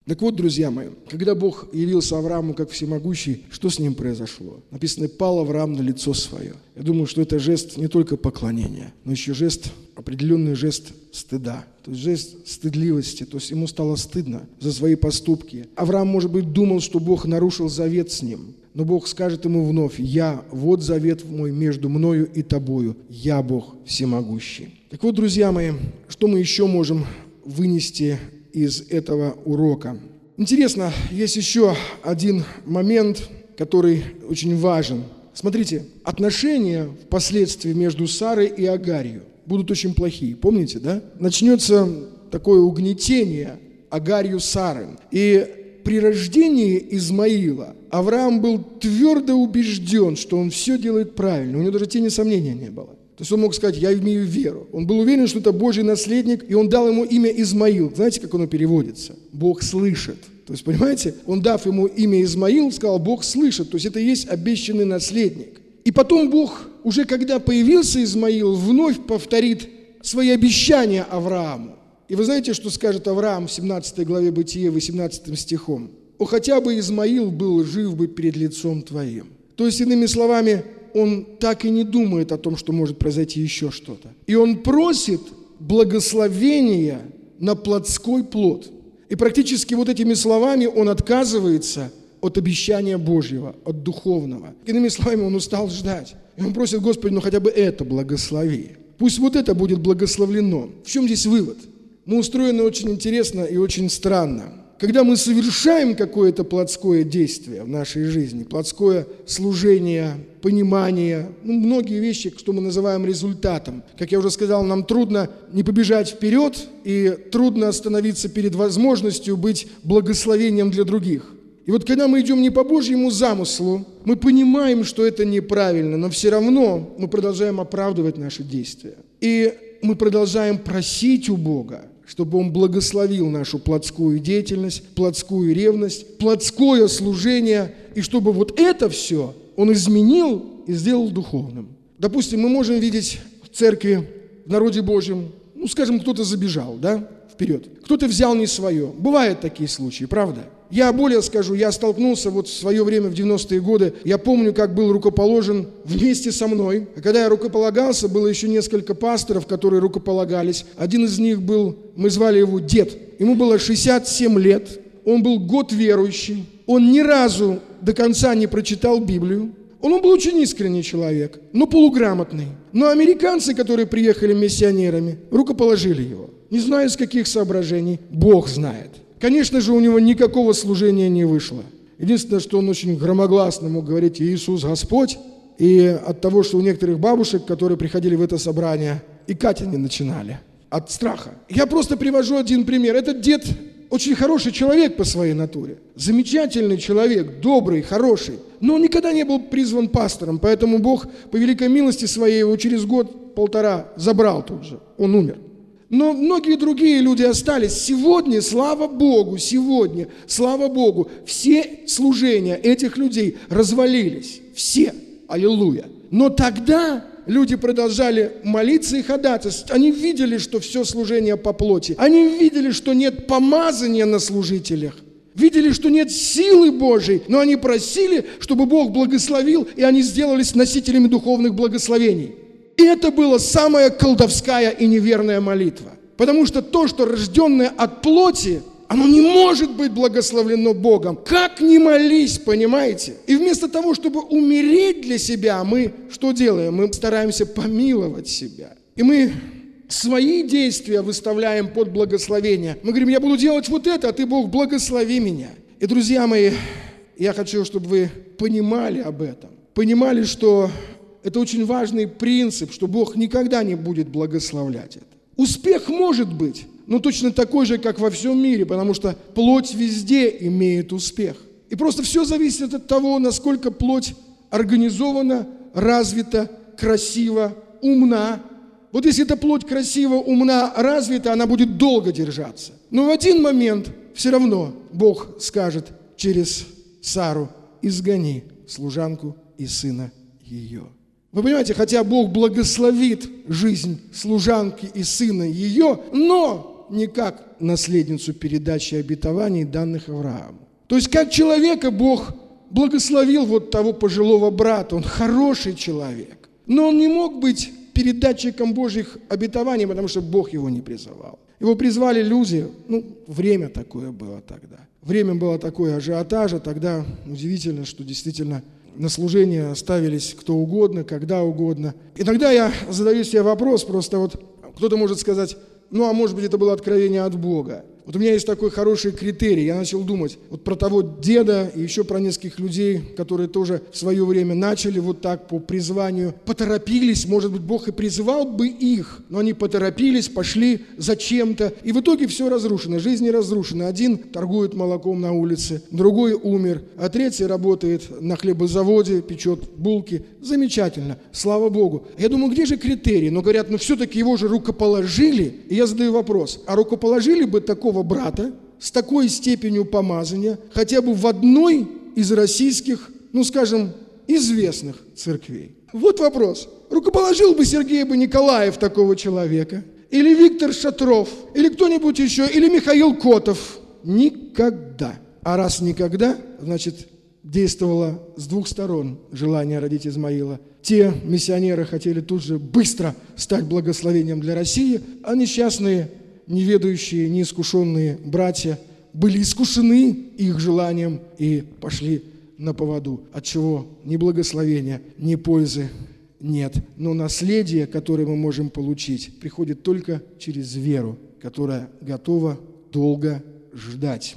Так вот, друзья мои, когда Бог явился Аврааму как всемогущий, что с ним произошло? Написано: «Пал Авраам на лицо свое». Я думаю, что это жест не только поклонения, но еще определенный жест стыда, то есть жест стыдливости, то есть ему стало стыдно за свои поступки. Авраам, может быть, думал, что Бог нарушил завет с ним, но Бог скажет ему вновь: вот завет мой между мною и тобою, я Бог всемогущий. Так вот, друзья мои, что мы еще можем вынести из этого урока? Интересно, есть еще один момент, который очень важен. Смотрите, отношения впоследствии между Сарой и Агарью будут очень плохие. Помните, да? Начнется такое угнетение Агарью Сары. И при рождении Измаила Авраам был твердо убежден, что он все делает правильно. У него даже тени сомнения не было. То есть он мог сказать: я имею веру. Он был уверен, что это Божий наследник, и он дал ему имя Измаил. Знаете, как оно переводится? Бог слышит. То есть, понимаете, он, дав ему имя Измаил, сказал: Бог слышит. То есть это и есть обещанный наследник. И потом Бог, уже когда появился Измаил, вновь повторит свои обещания Аврааму. И вы знаете, что скажет Авраам в 17 главе Бытия, 18 стихом? «О, хотя бы Измаил был жив бы перед лицом твоим». То есть, иными словами, он так и не думает о том, что может произойти еще что-то. И он просит благословения на плотской плод. И практически вот этими словами он отказывается от обещания Божьего, от духовного. Иными словами, он устал ждать. И он просит: Господи, ну хотя бы это благослови. Пусть вот это будет благословлено. В чем здесь вывод? Мы устроены очень интересно и очень странно. Когда мы совершаем какое-то плотское действие в нашей жизни, плотское служение, понимание, многие вещи, что мы называем результатом. Как я уже сказал, нам трудно не побежать вперед и трудно остановиться перед возможностью быть благословением для других. И вот когда мы идем не по Божьему замыслу, мы понимаем, что это неправильно, но все равно мы продолжаем оправдывать наши действия. И мы продолжаем просить у Бога, чтобы Он благословил нашу плотскую деятельность, плотскую ревность, плотское служение, и чтобы вот это все Он изменил и сделал духовным. Допустим, мы можем видеть в церкви, в народе Божьем, скажем, кто-то забежал, вперед, кто-то взял не свое. Бывают такие случаи, правда? Я более скажу, я столкнулся в свое время, в 90-е годы, я помню, как был рукоположен вместе со мной. А когда я рукополагался, было еще несколько пасторов, которые рукополагались. Один из них был, мы звали его дед. Ему было 67 лет, он был год верующий, он ни разу до конца не прочитал Библию. Он был очень искренний человек, но полуграмотный. Но американцы, которые приехали миссионерами, рукоположили его. Не знаю, из каких соображений, Бог знает. Конечно же, у него никакого служения не вышло. Единственное, что он очень громогласно мог говорить: «Иисус Господь». И от того, что у некоторых бабушек, которые приходили в это собрание, и Катя не начинали от страха. Я просто привожу один пример. Этот дед очень хороший человек по своей натуре. Замечательный человек, добрый, хороший. Но он никогда не был призван пастором, поэтому Бог по великой милости своей его через год-полтора забрал тут же. Он умер. Но многие другие люди остались. Сегодня, слава Богу, все служения этих людей развалились. Все. Аллилуйя. Но тогда люди продолжали молиться и ходатайствовать. Они видели, что все служение по плоти. Они видели, что нет помазания на служителях. Видели, что нет силы Божьей. Но они просили, чтобы Бог благословил, и они сделались носителями духовных благословений. И это была самая колдовская и неверная молитва. Потому что то, что рожденное от плоти, оно не может быть благословлено Богом. Как ни молись, понимаете? И вместо того, чтобы умереть для себя, мы что делаем? Мы стараемся помиловать себя. И мы свои действия выставляем под благословение. Мы говорим: я буду делать вот это, а ты, Бог, благослови меня. И, друзья мои, я хочу, чтобы вы понимали об этом. Понимали, что это очень важный принцип, что Бог никогда не будет благословлять это. Успех может быть, но точно такой же, как во всем мире, потому что плоть везде имеет успех. И просто все зависит от того, насколько плоть организована, развита, красива, умна. Вот если эта плоть красива, умна, развита, она будет долго держаться. Но в один момент все равно Бог скажет через Сару: изгони служанку и сына ее. Вы понимаете, хотя Бог благословит жизнь служанки и сына ее, но не как наследницу передачи обетований, данных Аврааму. То есть как человека Бог благословил вот того пожилого брата, он хороший человек, но он не мог быть передатчиком Божьих обетований, потому что Бог его не призывал. Его призвали люди, время такое было тогда. Время было такое ажиотажа, тогда удивительно, что действительно на служение ставились кто угодно, когда угодно. Иногда я задаю себе вопрос, просто вот кто-то может сказать, а может быть это было откровение от Бога. Вот у меня есть такой хороший критерий. Я начал думать вот про того деда и еще про нескольких людей, которые тоже в свое время начали вот так по призванию, поторопились, может быть, Бог и призывал бы их, но они поторопились, пошли зачем-то, и в итоге все разрушено, жизнь не разрушена. Один торгует молоком на улице, другой умер, а третий работает на хлебозаводе, печет булки. Замечательно, слава Богу. Я думаю, где же критерий? Но говорят, все-таки его же рукоположили. И я задаю вопрос, а рукоположили бы такого брата с такой степенью помазания хотя бы в одной из российских, известных церквей? Вот вопрос. Рукоположил бы Сергей Николаев такого человека? Или Виктор Шатров? Или кто-нибудь еще? Или Михаил Котов? Никогда. А раз никогда, значит, действовало с двух сторон желание родить Измаила. Те миссионеры хотели тут же быстро стать благословением для России, а несчастные, неведающие, неискушенные братья были искушены их желанием и пошли на поводу, от чего ни благословения, ни пользы нет. Но наследие, которое мы можем получить, приходит только через веру, которая готова долго ждать.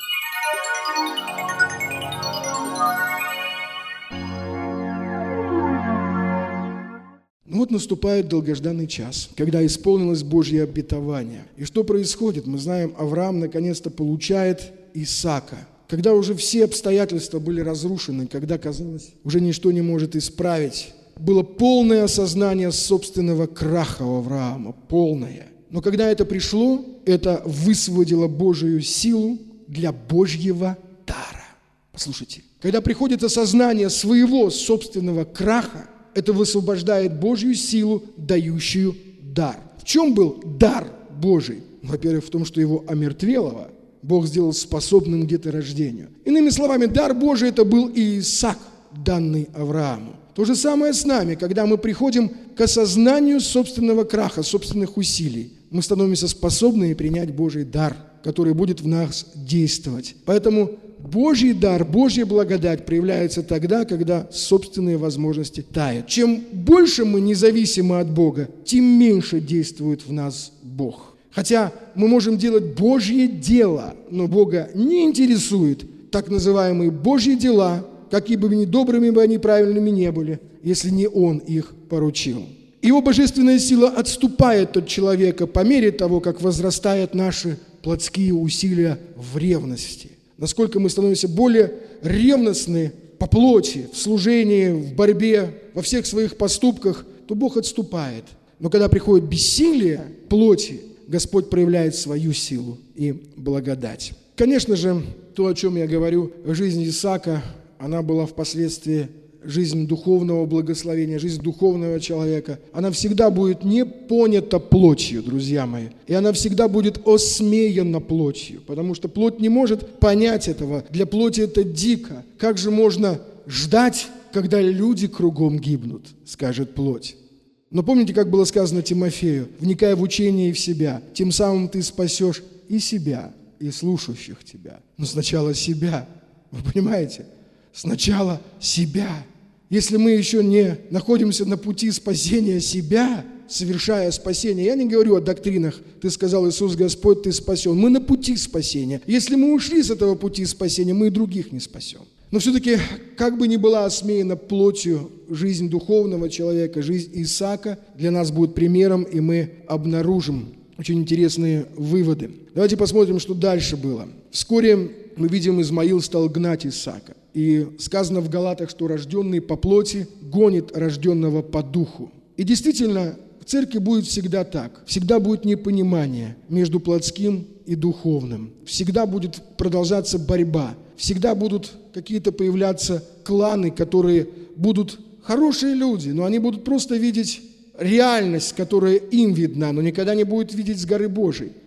Вот наступает долгожданный час, когда исполнилось Божье обетование. И что происходит? Мы знаем, Авраам наконец-то получает Исаака. Когда уже все обстоятельства были разрушены, когда, казалось, уже ничто не может исправить, было полное осознание собственного краха у Авраама, полное. Но когда это пришло, это высвободило Божию силу для Божьего дара. Послушайте, когда приходит осознание своего собственного краха, это высвобождает Божью силу, дающую дар. В чем был дар Божий? Во-первых, в том, что его омертвелого Бог сделал способным к деторождению. Иными словами, дар Божий – это был и Исаак, данный Аврааму. То же самое с нами, когда мы приходим к осознанию собственного краха, собственных усилий. Мы становимся способны принять Божий дар, который будет в нас действовать. Поэтому Божий дар, Божья благодать проявляется тогда, когда собственные возможности тают. Чем больше мы независимы от Бога, тем меньше действует в нас Бог. Хотя мы можем делать Божье дело, но Бога не интересует так называемые Божьи дела, какими бы ни добрыми бы они правильными не были, если не Он их поручил. Его божественная сила отступает от человека по мере того, как возрастают наши плотские усилия в ревности. Насколько мы становимся более ревностны по плоти, в служении, в борьбе, во всех своих поступках, то Бог отступает. Но когда приходит бессилие плоти, Господь проявляет свою силу и благодать. Конечно же, то, о чем я говорю, жизнь Исаака, она была впоследствии жизнь духовного благословения, жизнь духовного человека, она всегда будет не понята плотью, друзья мои. И она всегда будет осмеяна плотью, потому что плоть не может понять этого. Для плоти это дико. Как же можно ждать, когда люди кругом гибнут, скажет плоть. Но помните, как было сказано Тимофею: вникай в учение и в себя, тем самым ты спасешь и себя, и слушающих тебя. Но сначала себя. Вы понимаете? Сначала себя. Если мы еще не находимся на пути спасения себя, совершая спасение, я не говорю о доктринах, ты сказал, Иисус Господь, ты спасен. Мы на пути спасения. Если мы ушли с этого пути спасения, мы и других не спасем. Но все-таки, как бы ни была осмеяна плотью жизнь духовного человека, жизнь Исаака для нас будет примером, и мы обнаружим очень интересные выводы. Давайте посмотрим, что дальше было. Вскоре мы видим, Измаил стал гнать Исаака. И сказано в Галатах, что рожденный по плоти гонит рожденного по духу. И действительно, в церкви будет всегда так. Всегда будет непонимание между плотским и духовным. Всегда будет продолжаться борьба. Всегда будут какие-то появляться кланы, которые будут хорошие люди, но они будут просто видеть реальность, которая им видна, но никогда не будут видеть с горы Божией.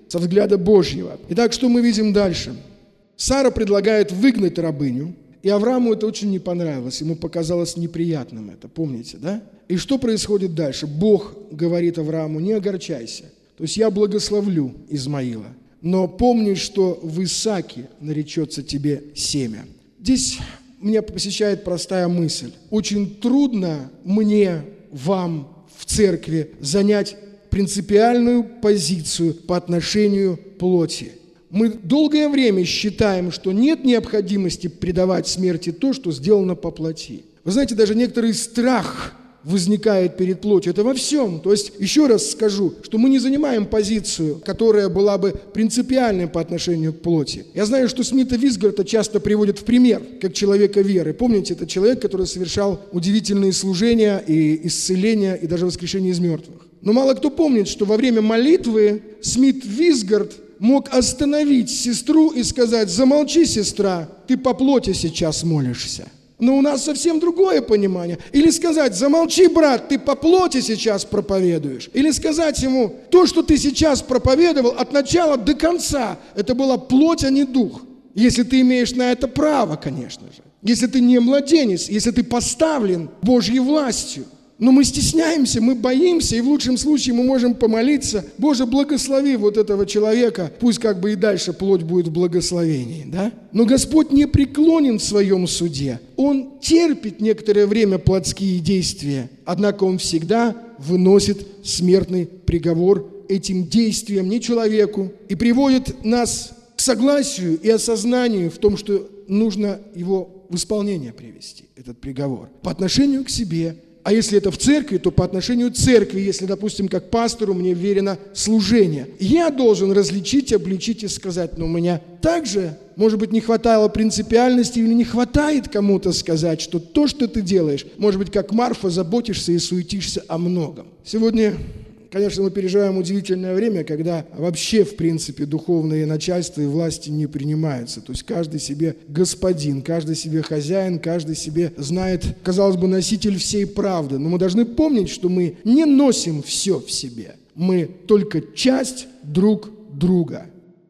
со взгляда Божьего. Итак, что мы видим дальше? Сара предлагает выгнать рабыню, и Аврааму это очень не понравилось, ему показалось неприятным это, помните, да? И что происходит дальше? Бог говорит Аврааму: не огорчайся, то есть я благословлю Измаила, но помни, что в Исааке наречется тебе семя. Здесь меня посещает простая мысль. Очень трудно мне, вам в церкви занять принципиальную позицию по отношению к плоти. Мы долгое время считаем, что нет необходимости предавать смерти то, что сделано по плоти. Вы знаете, даже некоторый страх возникает перед плотью. Это во всем. То есть, еще раз скажу, что мы не занимаем позицию, которая была бы принципиальной по отношению к плоти. Я знаю, что Смита Висгарта часто приводят в пример, как человека веры. Помните, это человек, который совершал удивительные служения и исцеления, и даже воскрешение из мертвых. Но мало кто помнит, что во время молитвы Смит Висгарт мог остановить сестру и сказать: замолчи, сестра, ты по плоти сейчас молишься. Но у нас совсем другое понимание. Или сказать: замолчи, брат, ты по плоти сейчас проповедуешь. Или сказать ему: то, что ты сейчас проповедовал от начала до конца, это была плоть, а не дух. Если ты имеешь на это право, конечно же. Если ты не младенец, если ты поставлен Божьей властью. Но мы стесняемся, мы боимся, и в лучшем случае мы можем помолиться: Боже, благослови вот этого человека, пусть как бы и дальше плоть будет в благословении, да? Но Господь не преклонен в своем суде. Он терпит некоторое время плотские действия, однако Он всегда выносит смертный приговор этим действиям, не человеку, и приводит нас к согласию и осознанию в том, что нужно его в исполнение привести, этот приговор, по отношению к себе. А если это в церкви, то по отношению к церкви, если, допустим, как пастору мне верено служение. Я должен различить, обличить и сказать: но у меня также, может быть, не хватало принципиальности или не хватает кому-то сказать, что то, что ты делаешь, может быть, как Марфа, заботишься и суетишься о многом. Сегодня, конечно, мы переживаем удивительное время, когда вообще, в принципе, духовные начальства и власти не принимаются. То есть каждый себе господин, каждый себе хозяин, каждый себе знает, казалось бы, носитель всей правды. Но мы должны помнить, что мы не носим все в себе. Мы только часть друг друга.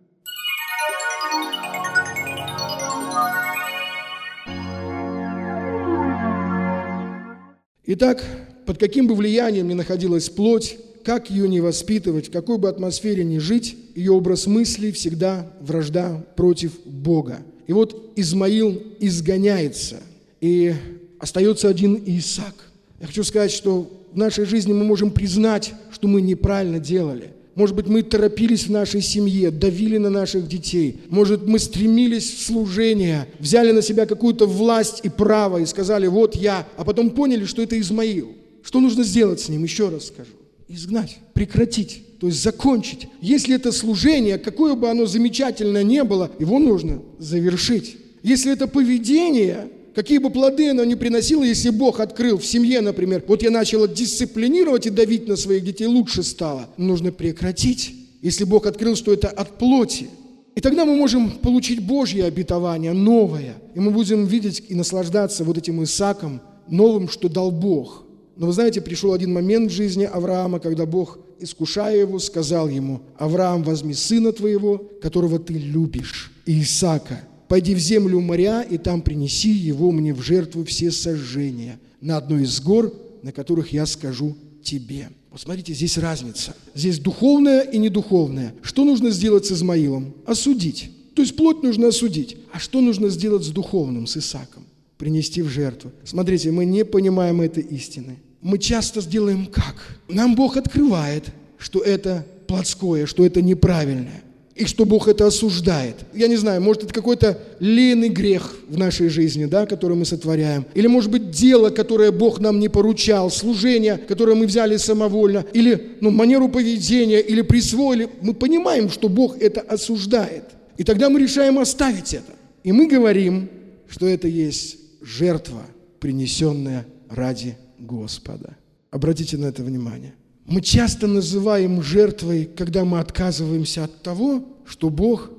Итак, под каким бы влиянием ни находилась плоть, как ее не воспитывать, в какой бы атмосфере ни жить, ее образ мыслей всегда вражда против Бога. И вот Измаил изгоняется, и остается один Исаак. Я хочу сказать, что в нашей жизни мы можем признать, что мы неправильно делали. Может быть, мы торопились в нашей семье, давили на наших детей. Может, мы стремились в служение, взяли на себя какую-то власть и право и сказали: вот я, а потом поняли, что это Измаил. Что нужно сделать с ним? Еще раз скажу. Изгнать, прекратить, то есть закончить. Если это служение, какое бы оно замечательное ни было, его нужно завершить. Если это поведение, какие бы плоды оно ни приносило, если Бог открыл в семье, например, вот я начала дисциплинировать и давить на своих детей, лучше стало, нужно прекратить. Если Бог открыл, что это от плоти. И тогда мы можем получить Божье обетование, новое. И мы будем видеть и наслаждаться вот этим Исааком, новым, что дал Бог. Но вы знаете, пришел один момент в жизни Авраама, когда Бог, искушая его, сказал ему: Авраам, возьми сына твоего, которого ты любишь, Исаака, пойди в землю моря, и там принеси его мне в жертву все сожжения на одной из гор, на которых я скажу тебе. Вот смотрите, здесь разница. Здесь духовное и недуховное. Что нужно сделать с Измаилом? Осудить. То есть плоть нужно осудить. А что нужно сделать с духовным, с Исааком? Принести в жертву. Смотрите, мы не понимаем этой истины. Мы часто сделаем как? Нам Бог открывает, что это плотское, что это неправильное, и что Бог это осуждает. Я не знаю, может, это какой-то ленный грех в нашей жизни, да, который мы сотворяем. Или, может быть, дело, которое Бог нам не поручал, служение, которое мы взяли самовольно, или манеру поведения, или присвоили. Мы понимаем, что Бог это осуждает. И тогда мы решаем оставить это. И мы говорим, что это есть жертва, принесенная ради Господа. Обратите на это внимание. Мы часто называем жертвой, когда мы отказываемся от того, что Бог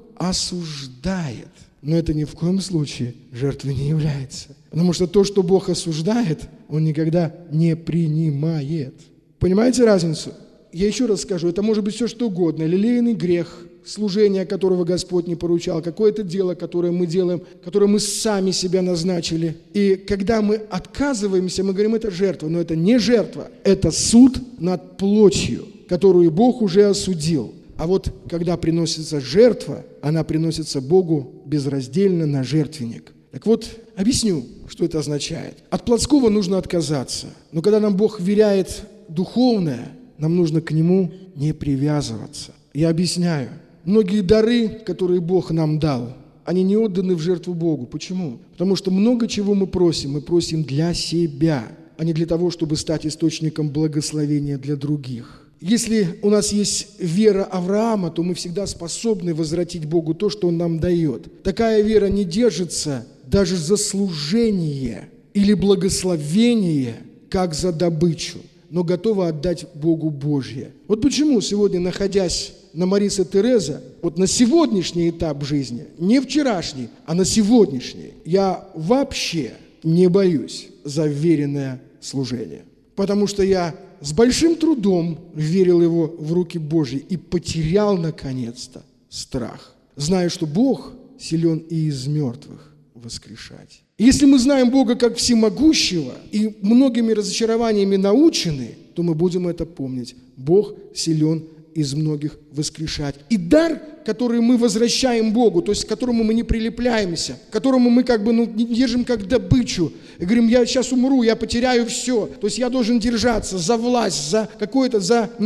осуждает. Но это ни в коем случае жертвой не является. Потому что то, что Бог осуждает, Он никогда не принимает. Понимаете разницу? Я еще раз скажу, это может быть все что угодно. Лелейный грех, служение, которого Господь не поручал, какое-то дело, которое мы делаем, которое мы сами себя назначили. И когда мы отказываемся, мы говорим, это жертва, но это не жертва, это суд над плотью, которую Бог уже осудил. А вот когда приносится жертва, она приносится Богу безраздельно на жертвенник. Так вот, объясню, что это означает. От плотского нужно отказаться, но когда нам Бог вверяет духовное, нам нужно к нему не привязываться. Я объясняю. Многие дары, которые Бог нам дал, они не отданы в жертву Богу. Почему? Потому что много чего мы просим для себя, а не для того, чтобы стать источником благословения для других. Если у нас есть вера Авраама, то мы всегда способны возвратить Богу то, что Он нам дает. Такая вера не держится даже за служение или благословение, как за добычу, но готова отдать Богу Божье. Вот почему сегодня, находясь на Мариса Тереза, вот на сегодняшний этап жизни, не вчерашний, а на сегодняшний, я вообще не боюсь за веренное служение. Потому что я с большим трудом верил его в руки Божьи и потерял, наконец-то, страх. Знаю, что Бог силен и из мертвых воскрешать. И если мы знаем Бога как всемогущего и многими разочарованиями научены, то мы будем это помнить. Бог силен из многих воскрешать. И дар, который мы возвращаем Богу, то есть к которому мы не прилепляемся, к которому мы не держим как добычу, и говорим, я сейчас умру, я потеряю все. То есть я должен держаться за власть, за какое-то,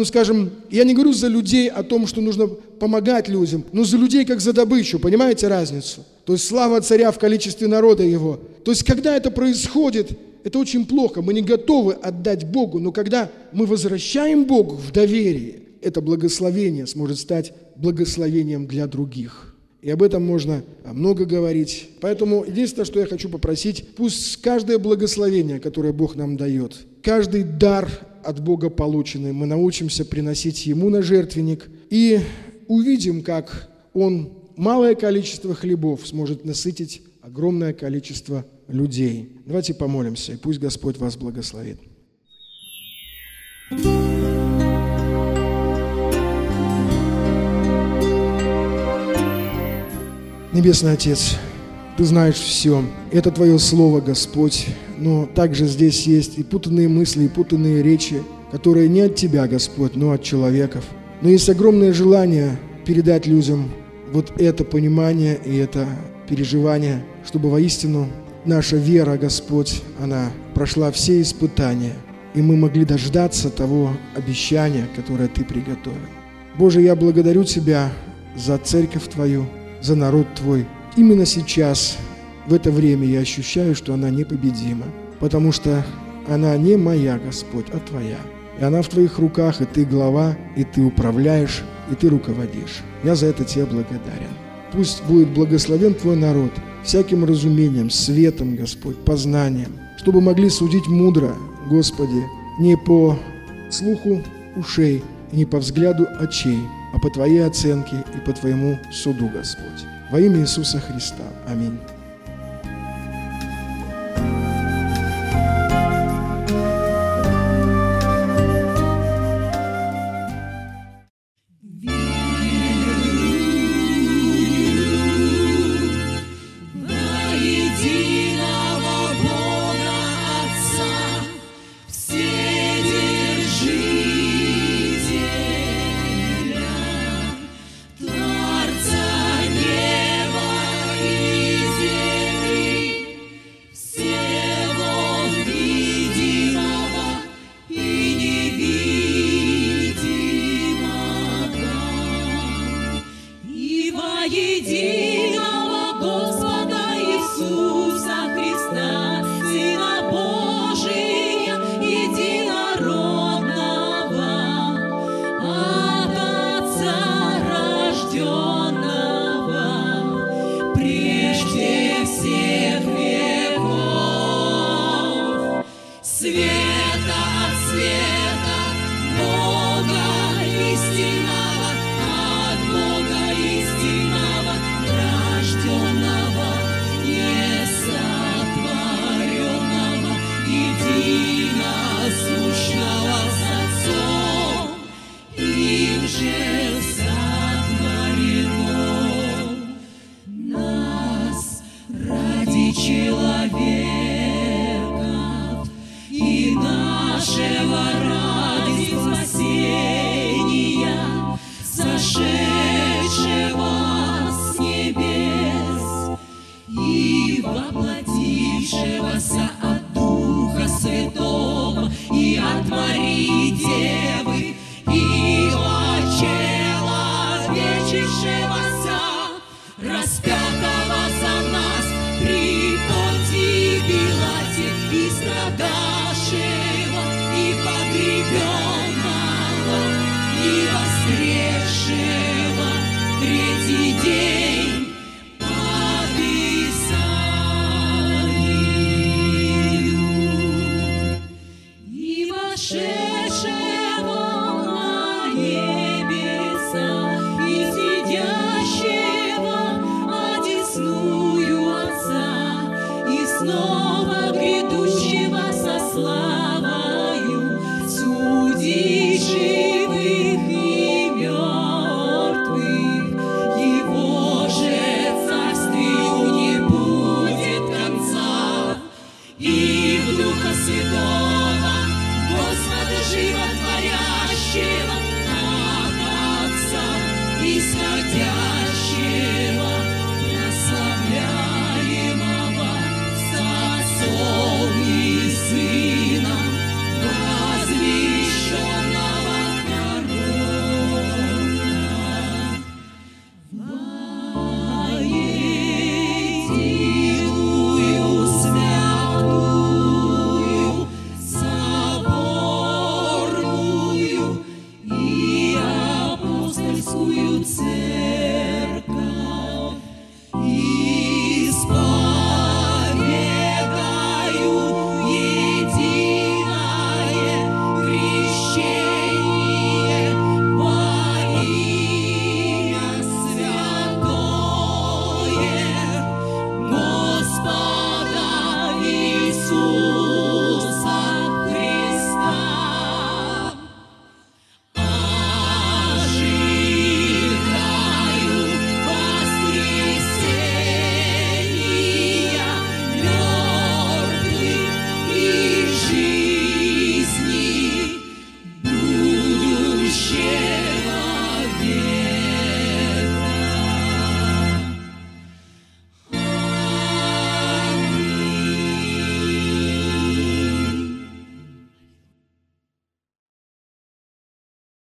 я не говорю за людей о том, что нужно помогать людям, но за людей как за добычу, понимаете разницу? То есть слава царя в количестве народа его. То есть когда это происходит, это очень плохо, мы не готовы отдать Богу, но когда мы возвращаем Богу в доверие, это благословение сможет стать благословением для других. И об этом можно много говорить. Поэтому единственное, что я хочу попросить, пусть каждое благословение, которое Бог нам дает, каждый дар от Бога полученный, мы научимся приносить Ему на жертвенник и увидим, как Он малое количество хлебов сможет насытить огромное количество людей. Давайте помолимся, и пусть Господь вас благословит. Небесный Отец, Ты знаешь все. Это Твое Слово, Господь. Но также здесь есть и путанные мысли, и путанные речи, которые не от Тебя, Господь, но от человеков. Но есть огромное желание передать людям вот это понимание и это переживание, чтобы воистину наша вера, Господь, она прошла все испытания, и мы могли дождаться того обещания, которое Ты приготовил. Боже, я благодарю Тебя за церковь Твою, за народ Твой. Именно сейчас, в это время, я ощущаю, что она непобедима, потому что она не моя, Господь, а Твоя. И она в Твоих руках, и Ты глава, и Ты управляешь, и Ты руководишь. Я за это Тебе благодарен. Пусть будет благословен Твой народ всяким разумением, светом, Господь, познанием, чтобы могли судить мудро, Господи, не по слуху ушей и не по взгляду очей, а по Твоей оценке и по Твоему суду, Господь. Во имя Иисуса Христа. Аминь.